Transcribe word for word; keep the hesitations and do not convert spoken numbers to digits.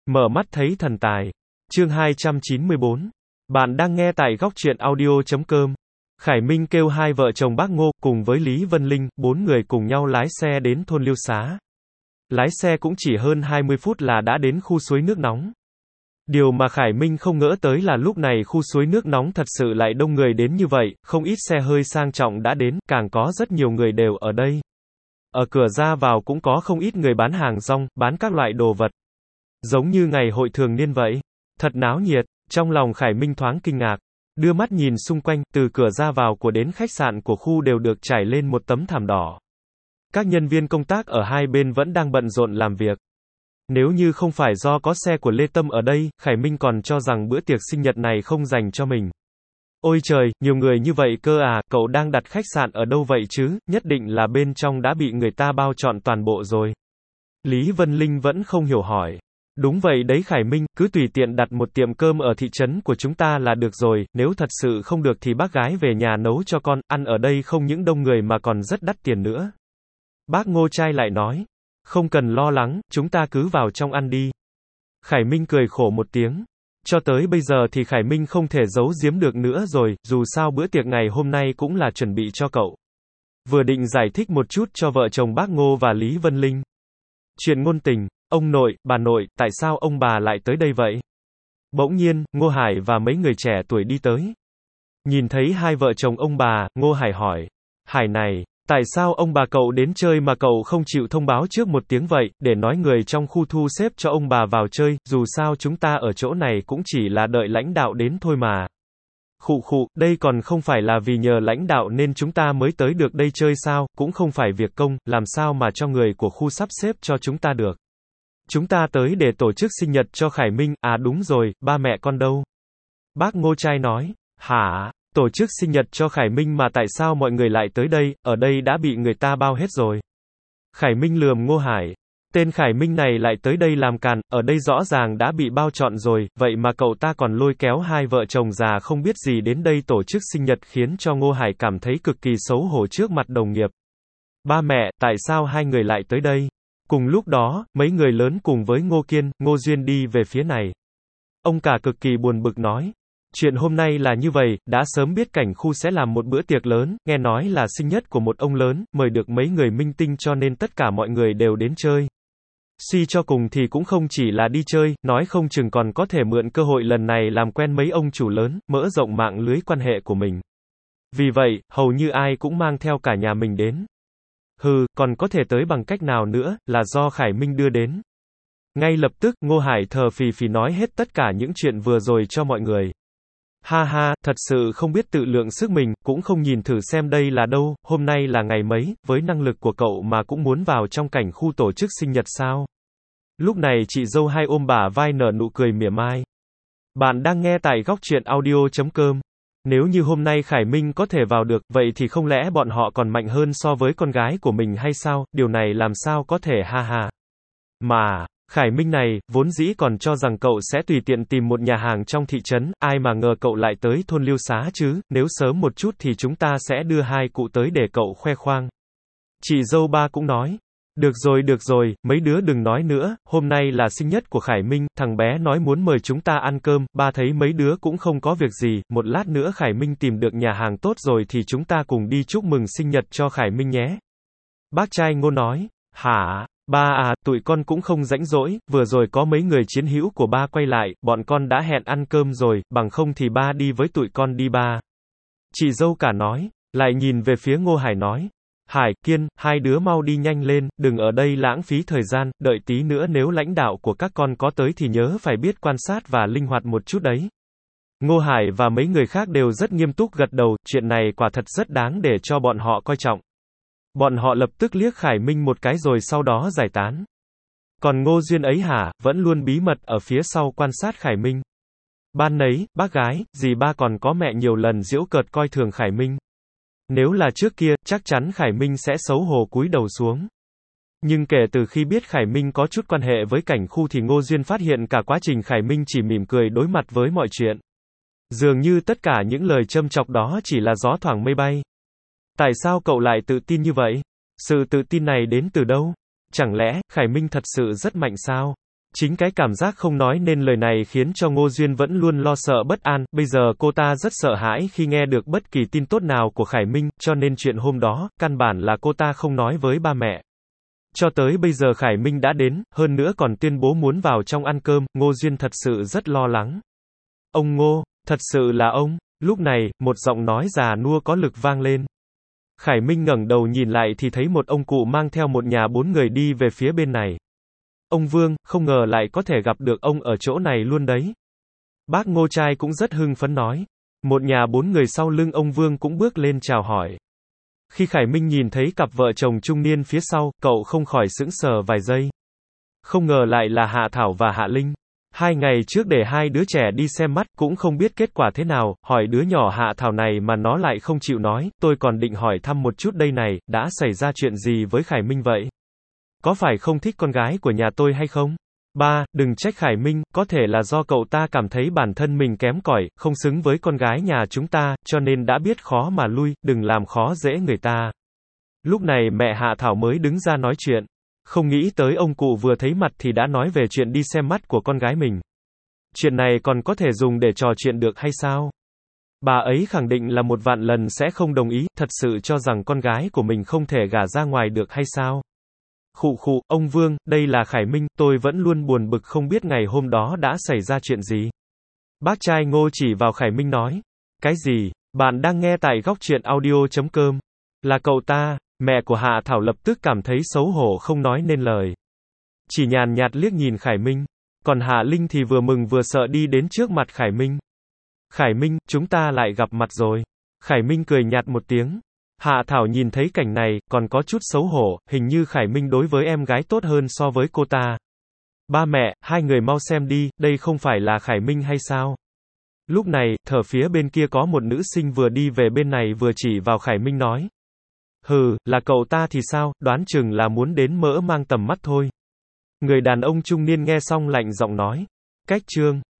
Mở mắt thấy thần tài. Chương hai trăm chín mươi bốn. Bạn đang nghe tại góc truyện audio chấm com. Khải Minh kêu hai vợ chồng bác Ngô, cùng với Lý Vân Linh, bốn người cùng nhau lái xe đến thôn Liêu Xá. Lái xe cũng chỉ hơn hai mươi phút là đã đến khu suối nước nóng. Điều mà Khải Minh không ngỡ tới là lúc này khu suối nước nóng thật sự lại đông người đến như vậy, không ít xe hơi sang trọng đã đến, càng có rất nhiều người đều ở đây. Ở cửa ra vào cũng có không ít người bán hàng rong, bán các loại đồ vật. Giống như ngày hội thường niên vậy. Thật náo nhiệt, trong lòng Khải Minh thoáng kinh ngạc. Đưa mắt nhìn xung quanh, từ cửa ra vào của đến khách sạn của khu đều được trải lên một tấm thảm đỏ. Các nhân viên công tác ở hai bên vẫn đang bận rộn làm việc. Nếu như không phải do có xe của Lê Tâm ở đây, Khải Minh còn cho rằng bữa tiệc sinh nhật này không dành cho mình. Ôi trời, nhiều người như vậy cơ à, cậu đang đặt khách sạn ở đâu vậy chứ, nhất định là bên trong đã bị người ta bao trọn toàn bộ rồi. Lý Vân Linh vẫn không hiểu hỏi. Đúng vậy đấy Khải Minh, cứ tùy tiện đặt một tiệm cơm ở thị trấn của chúng ta là được rồi, nếu thật sự không được thì bác gái về nhà nấu cho con, ăn ở đây không những đông người mà còn rất đắt tiền nữa. Bác Ngô trai lại nói, không cần lo lắng, chúng ta cứ vào trong ăn đi. Khải Minh cười khổ một tiếng. Cho tới bây giờ thì Khải Minh không thể giấu giếm được nữa rồi, dù sao bữa tiệc ngày hôm nay cũng là chuẩn bị cho cậu. Vừa định giải thích một chút cho vợ chồng bác Ngô và Lý Vân Linh. Chuyện ngôn tình, ông nội, bà nội, tại sao ông bà lại tới đây vậy? Bỗng nhiên, Ngô Hải và mấy người trẻ tuổi đi tới. Nhìn thấy hai vợ chồng ông bà, Ngô Hải hỏi. Hải này, tại sao ông bà cậu đến chơi mà cậu không chịu thông báo trước một tiếng vậy, để nói người trong khu thu xếp cho ông bà vào chơi, dù sao chúng ta ở chỗ này cũng chỉ là đợi lãnh đạo đến thôi mà. Khụ khụ, đây còn không phải là vì nhờ lãnh đạo nên chúng ta mới tới được đây chơi sao, cũng không phải việc công, làm sao mà cho người của khu sắp xếp cho chúng ta được. Chúng ta tới để tổ chức sinh nhật cho Khải Minh, à đúng rồi, ba mẹ con đâu? Bác Ngô trai nói, hả, tổ chức sinh nhật cho Khải Minh mà tại sao mọi người lại tới đây, ở đây đã bị người ta bao hết rồi. Khải Minh lườm Ngô Hải. Tên Khải Minh này lại tới đây làm càn, ở đây rõ ràng đã bị bao trọn rồi, vậy mà cậu ta còn lôi kéo hai vợ chồng già không biết gì đến đây tổ chức sinh nhật khiến cho Ngô Hải cảm thấy cực kỳ xấu hổ trước mặt đồng nghiệp. Ba mẹ, tại sao hai người lại tới đây? Cùng lúc đó, mấy người lớn cùng với Ngô Kiên, Ngô Duyên đi về phía này. Ông cả cực kỳ buồn bực nói. Chuyện hôm nay là như vậy, đã sớm biết cảnh khu sẽ làm một bữa tiệc lớn, nghe nói là sinh nhật của một ông lớn, mời được mấy người minh tinh cho nên tất cả mọi người đều đến chơi. Suy cho cùng thì cũng không chỉ là đi chơi, nói không chừng còn có thể mượn cơ hội lần này làm quen mấy ông chủ lớn, mở rộng mạng lưới quan hệ của mình. Vì vậy, hầu như ai cũng mang theo cả nhà mình đến. Hừ, còn có thể tới bằng cách nào nữa, là do Khải Minh đưa đến. Ngay lập tức, Ngô Hải thờ phì phì nói hết tất cả những chuyện vừa rồi cho mọi người. Ha ha, thật sự không biết tự lượng sức mình, cũng không nhìn thử xem đây là đâu, hôm nay là ngày mấy, với năng lực của cậu mà cũng muốn vào trong cảnh khu tổ chức sinh nhật sao? Lúc này chị dâu hai ôm bả vai nở nụ cười mỉa mai. Bạn đang nghe tại góc truyện audio chấm com. Nếu như hôm nay Khải Minh có thể vào được, vậy thì không lẽ bọn họ còn mạnh hơn so với con gái của mình hay sao, điều này làm sao có thể ha ha. Mà, Khải Minh này, vốn dĩ còn cho rằng cậu sẽ tùy tiện tìm một nhà hàng trong thị trấn, ai mà ngờ cậu lại tới thôn Liêu Xá chứ, nếu sớm một chút thì chúng ta sẽ đưa hai cụ tới để cậu khoe khoang. Chị dâu ba cũng nói. Được rồi được rồi, mấy đứa đừng nói nữa, hôm nay là sinh nhật của Khải Minh, thằng bé nói muốn mời chúng ta ăn cơm, ba thấy mấy đứa cũng không có việc gì, một lát nữa Khải Minh tìm được nhà hàng tốt rồi thì chúng ta cùng đi chúc mừng sinh nhật cho Khải Minh nhé. Bác trai Ngô nói, hả, ba à, tụi con cũng không rảnh rỗi, vừa rồi có mấy người chiến hữu của ba quay lại, bọn con đã hẹn ăn cơm rồi, bằng không thì ba đi với tụi con đi ba. Chị dâu cả nói, lại nhìn về phía Ngô Hải nói. Hải, Kiên, hai đứa mau đi nhanh lên, đừng ở đây lãng phí thời gian, đợi tí nữa nếu lãnh đạo của các con có tới thì nhớ phải biết quan sát và linh hoạt một chút đấy. Ngô Hải và mấy người khác đều rất nghiêm túc gật đầu, chuyện này quả thật rất đáng để cho bọn họ coi trọng. Bọn họ lập tức liếc Khải Minh một cái rồi sau đó giải tán. Còn Ngô Duyên ấy hả, vẫn luôn bí mật ở phía sau quan sát Khải Minh. Ban nấy, bác gái, dì ba còn có mẹ nhiều lần giễu cợt coi thường Khải Minh. Nếu là trước kia, chắc chắn Khải Minh sẽ xấu hổ cúi đầu xuống. Nhưng kể từ khi biết Khải Minh có chút quan hệ với cảnh khu thì Ngô Duyên phát hiện cả quá trình Khải Minh chỉ mỉm cười đối mặt với mọi chuyện. Dường như tất cả những lời châm chọc đó chỉ là gió thoảng mây bay. Tại sao cậu lại tự tin như vậy? Sự tự tin này đến từ đâu? Chẳng lẽ, Khải Minh thật sự rất mạnh sao? Chính cái cảm giác không nói nên lời này khiến cho Ngô Duyên vẫn luôn lo sợ bất an, bây giờ cô ta rất sợ hãi khi nghe được bất kỳ tin tốt nào của Khải Minh, cho nên chuyện hôm đó, căn bản là cô ta không nói với ba mẹ. Cho tới bây giờ Khải Minh đã đến, hơn nữa còn tuyên bố muốn vào trong ăn cơm, Ngô Duyên thật sự rất lo lắng. Ông Ngô, thật sự là ông, lúc này, một giọng nói già nua có lực vang lên. Khải Minh ngẩng đầu nhìn lại thì thấy một ông cụ mang theo một nhà bốn người đi về phía bên này. Ông Vương, không ngờ lại có thể gặp được ông ở chỗ này luôn đấy. Bác Ngô trai cũng rất hưng phấn nói. Một nhà bốn người sau lưng ông Vương cũng bước lên chào hỏi. Khi Khải Minh nhìn thấy cặp vợ chồng trung niên phía sau, cậu không khỏi sững sờ vài giây. Không ngờ lại là Hạ Thảo và Hạ Linh. Hai ngày trước để hai đứa trẻ đi xem mắt, cũng không biết kết quả thế nào, hỏi đứa nhỏ Hạ Thảo này mà nó lại không chịu nói, tôi còn định hỏi thăm một chút đây này, đã xảy ra chuyện gì với Khải Minh vậy? Có phải không thích con gái của nhà tôi hay không? Ba, đừng trách Khải Minh, có thể là do cậu ta cảm thấy bản thân mình kém cỏi, không xứng với con gái nhà chúng ta, cho nên đã biết khó mà lui, đừng làm khó dễ người ta. Lúc này mẹ Hạ Thảo mới đứng ra nói chuyện. Không nghĩ tới ông cụ vừa thấy mặt thì đã nói về chuyện đi xem mắt của con gái mình. Chuyện này còn có thể dùng để trò chuyện được hay sao? Bà ấy khẳng định là một vạn lần sẽ không đồng ý, thật sự cho rằng con gái của mình không thể gả ra ngoài được hay sao? Khụ khụ, ông Vương, đây là Khải Minh, tôi vẫn luôn buồn bực không biết ngày hôm đó đã xảy ra chuyện gì. Bác trai Ngô chỉ vào Khải Minh nói. Cái gì? Bạn đang nghe tại góc truyện audio chấm com. Là cậu ta, mẹ của Hạ Thảo lập tức cảm thấy xấu hổ không nói nên lời. Chỉ nhàn nhạt liếc nhìn Khải Minh. Còn Hạ Linh thì vừa mừng vừa sợ đi đến trước mặt Khải Minh. Khải Minh, chúng ta lại gặp mặt rồi. Khải Minh cười nhạt một tiếng. Hạ Thảo nhìn thấy cảnh này, còn có chút xấu hổ, hình như Khải Minh đối với em gái tốt hơn so với cô ta. Ba mẹ, hai người mau xem đi, đây không phải là Khải Minh hay sao? Lúc này, thở phía bên kia có một nữ sinh vừa đi về bên này vừa chỉ vào Khải Minh nói. Hừ, là cậu ta thì sao, đoán chừng là muốn đến mỡ mang tầm mắt thôi. Người đàn ông trung niên nghe xong lạnh giọng nói. Cách chương.